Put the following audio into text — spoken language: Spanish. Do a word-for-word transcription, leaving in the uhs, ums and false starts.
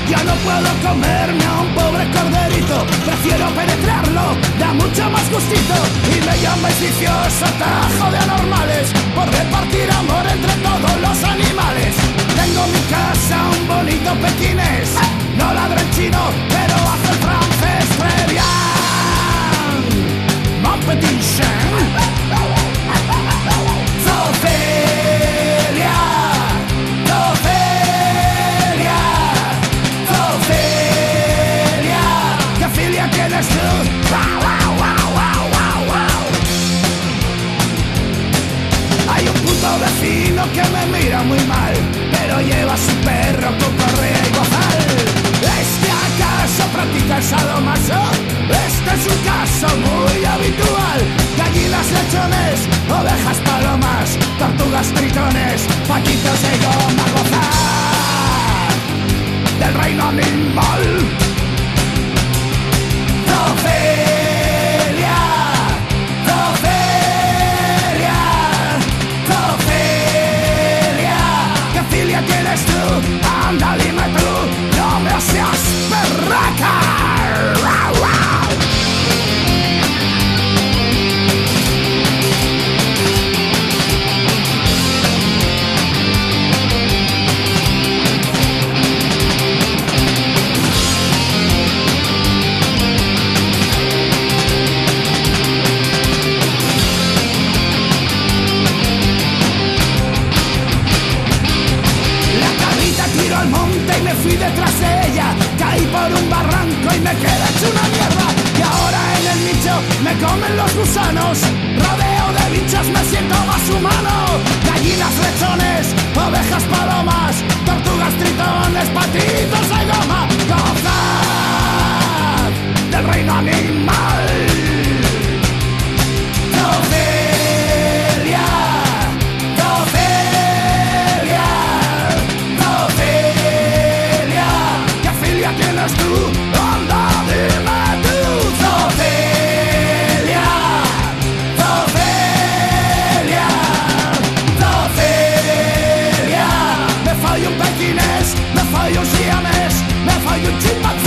Ya no puedo comerme a un pobre corderito, prefiero penetrarlo, da mucho más gustito. Y me llamáis vicioso tajo de anormales por repartir amor entre todos los animales. Tengo en mi casa un bonito pequinés, no ladra en chino, pero hace el francés très bien. Mon petit chien. Zofilia, Zofilia, Zofilia. ¿Qué filia tienes tú? Wow, wow, wow, wow, wow, wow. Hay un puto vecino que me mira muy mal, pero lleva a su perro con correa y bozal. ¿Este acaso practica el sadomaso? Este es un caso muy habitual. Gallinas, lechones, ovejas, palomas, tortugas, tritones, paquitos de goma, gozar del reino animal. Zofilia, Zofilia, Zofilia. ¿Qué filia tienes tú? Anda, dime tú, no me seas perraca. Wow, wow. Al monte y me fui detrás de ella, caí por un barranco y me quedé hecho una mierda. Y ahora en el nicho me comen los gusanos, rodeo de bichos me siento más humano. Gallinas, lechones, ovejas, palomas, tortugas, tritones, patitos de goma, gozad del reino animal. Zofilia, Zofilia, Zofilia. ¿Qué filia tienes tú? Anda, dime tú. Zofilia, Zofilia, Zofilia. Me fallo un pequinés, me fallo un siamés, me fallo un chimpancé.